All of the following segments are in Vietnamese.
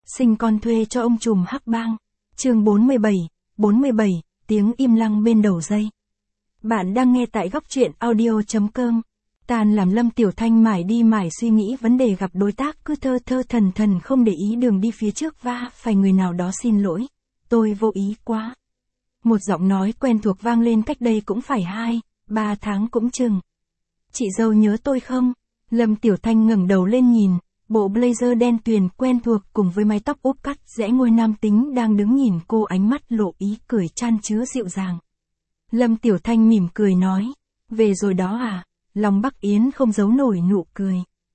Sinh con thuê cho ông trùm hắc bang. Chương 47, tiếng im lặng bên đầu dây. Bạn đang nghe tại góc truyện audio.com. Tan làm Lâm Tiểu Thanh mải đi mải suy nghĩ vấn đề gặp đối tác cứ thơ thơ thần thần không để ý đường đi phía trước và phải người nào đó xin lỗi. Tôi vô ý quá. Một giọng nói quen thuộc vang lên cách đây cũng phải 2-3 tháng cũng chừng. Chị dâu nhớ tôi không? Lâm Tiểu Thanh ngẩng đầu lên nhìn, bộ blazer đen tuyền quen thuộc cùng với mái tóc úp cắt rẽ ngôi nam tính đang đứng nhìn cô, ánh mắt lộ ý cười chan chứa dịu dàng. Lâm Tiểu Thanh mỉm cười nói, về rồi đó à? Long Bắc Yến không giấu nổi nụ cười.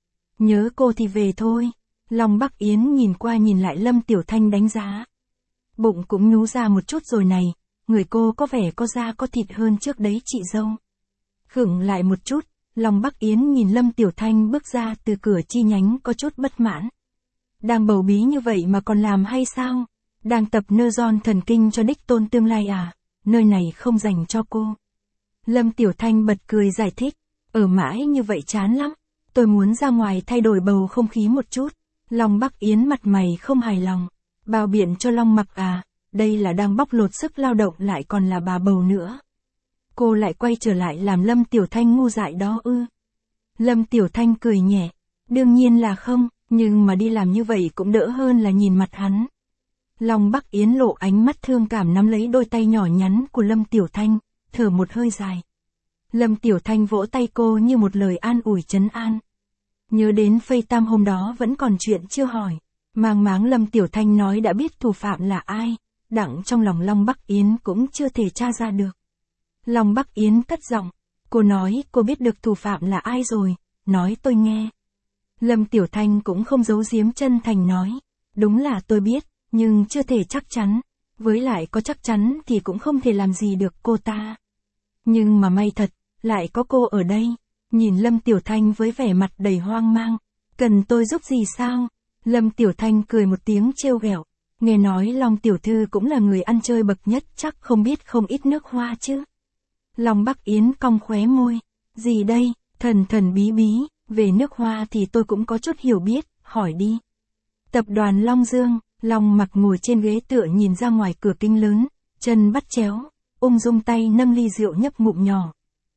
Nhớ cô thì về thôi. Long Bắc Yến nhìn qua nhìn lại Lâm Tiểu Thanh đánh giá. Bụng cũng nhú ra một chút rồi này, người cô có vẻ có da có thịt hơn trước đấy chị dâu. Khựng lại một chút, Long Bắc Yến nhìn Lâm Tiểu Thanh bước ra từ cửa chi nhánh có chút bất mãn. Đang bầu bí như vậy mà còn làm hay sao? Đang tập neuron thần kinh cho đích tôn tương lai à? Nơi này không dành cho cô. Lâm Tiểu Thanh bật cười giải thích. Ở mãi như vậy chán lắm. Tôi muốn ra ngoài thay đổi bầu không khí một chút. Long Bắc Yến mặt mày không hài lòng. Bao biện cho Long Mặc à? Đây là đang bóc lột sức lao động lại còn là bà bầu nữa. Cô lại quay trở lại làm Lâm Tiểu Thanh ngu dại đó ư? Lâm Tiểu Thanh cười nhẹ. Đương nhiên là không, nhưng mà đi làm như vậy cũng đỡ hơn là nhìn mặt hắn. Long Bắc Yến lộ ánh mắt thương cảm nắm lấy đôi tay nhỏ nhắn của Lâm Tiểu Thanh, thở một hơi dài. Lâm Tiểu Thanh vỗ tay cô như một lời an ủi trấn an. Nhớ đến Phây Tam hôm đó vẫn còn chuyện chưa hỏi. Mang máng Lâm Tiểu Thanh nói đã biết thủ phạm là ai, đặng trong lòng Long Bắc Yến cũng chưa thể tra ra được. Long Bắc Yến cất giọng, cô nói cô biết được thủ phạm là ai rồi, nói tôi nghe. Lâm Tiểu Thanh cũng không giấu giếm chân thành nói, đúng là tôi biết, nhưng chưa thể chắc chắn, với lại có chắc chắn thì cũng không thể làm gì được cô ta. Nhưng mà may thật, lại có cô ở đây. Nhìn Lâm Tiểu Thanh với vẻ mặt đầy hoang mang, cần tôi giúp gì sao? Lâm Tiểu Thanh cười một tiếng trêu ghẹo, nghe nói Long Tiểu Thư cũng là người ăn chơi bậc nhất chắc không biết không ít nước hoa chứ. Long Bắc Yến cong khóe môi, gì đây, thần thần bí bí, về nước hoa thì tôi cũng có chút hiểu biết, hỏi đi. Tập đoàn Long Dương, Long Mặc ngồi trên ghế tựa nhìn ra ngoài cửa kính lớn, chân bắt chéo, ung dung tay nâng ly rượu nhấp ngụm nhỏ.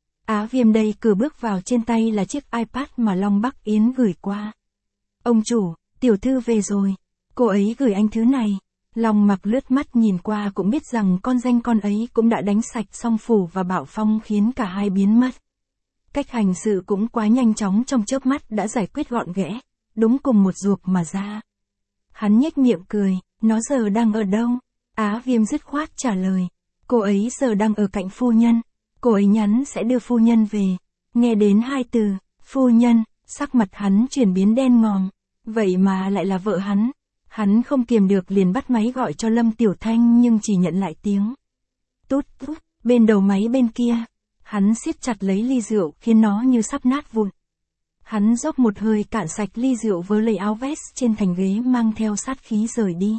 Á Viêm đây cửa bước vào, trên tay là chiếc iPad mà Long Bắc Yến gửi qua. Ông chủ, tiểu thư về rồi, cô ấy gửi anh thứ này. Long Mặc lướt mắt nhìn qua cũng biết rằng con danh con ấy cũng đã đánh sạch Song Phủ và Bảo Phong khiến cả hai biến mất. Cách hành sự cũng quá nhanh chóng, trong chớp mắt đã giải quyết gọn ghẽ, đúng cùng một ruột mà ra. Hắn nhếch miệng cười, nó giờ đang ở đâu? Á Viêm dứt khoát trả lời, cô ấy giờ đang ở cạnh phu nhân, cô ấy nhắn sẽ đưa phu nhân về. Nghe đến hai từ, phu nhân, sắc mặt hắn chuyển biến đen ngòm, vậy mà lại là vợ hắn. Hắn không kiềm được liền bắt máy gọi cho Lâm Tiểu Thanh nhưng chỉ nhận lại tiếng tút tút, bên đầu máy bên kia. Hắn siết chặt lấy ly rượu khiến nó như sắp nát vụn. Hắn dốc một hơi cạn sạch ly rượu với lấy áo vest trên thành ghế mang theo sát khí rời đi.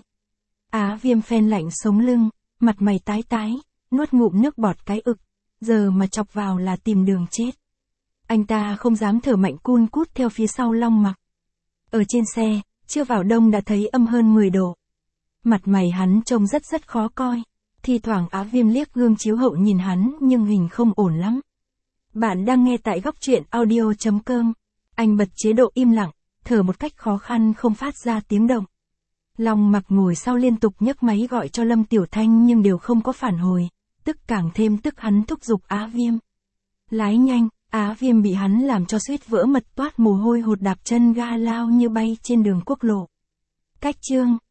Á Viêm phen lạnh sống lưng, mặt mày tái tái, nuốt ngụm nước bọt cái ực, giờ mà chọc vào là tìm đường chết. Anh ta không dám thở mạnh, cun cút theo phía sau Long Mặc. Ở trên xe, chưa vào đông đã thấy âm hơn 10 độ. Mặt mày hắn trông rất khó coi. Thi thoảng Á Viêm liếc gương chiếu hậu nhìn hắn nhưng hình không ổn lắm. Bạn đang nghe tại góc truyện audio.com. Anh bật chế độ im lặng, thở một cách khó khăn không phát ra tiếng động. Long Mặc ngồi sau liên tục nhấc máy gọi cho Lâm Tiểu Thanh nhưng đều không có phản hồi, tức càng thêm tức, hắn thúc giục Á Viêm lái nhanh. Á Viêm bị hắn làm cho suýt vỡ mật, toát mồ hôi hột, đạp chân ga lao như bay trên đường quốc lộ. Cách chương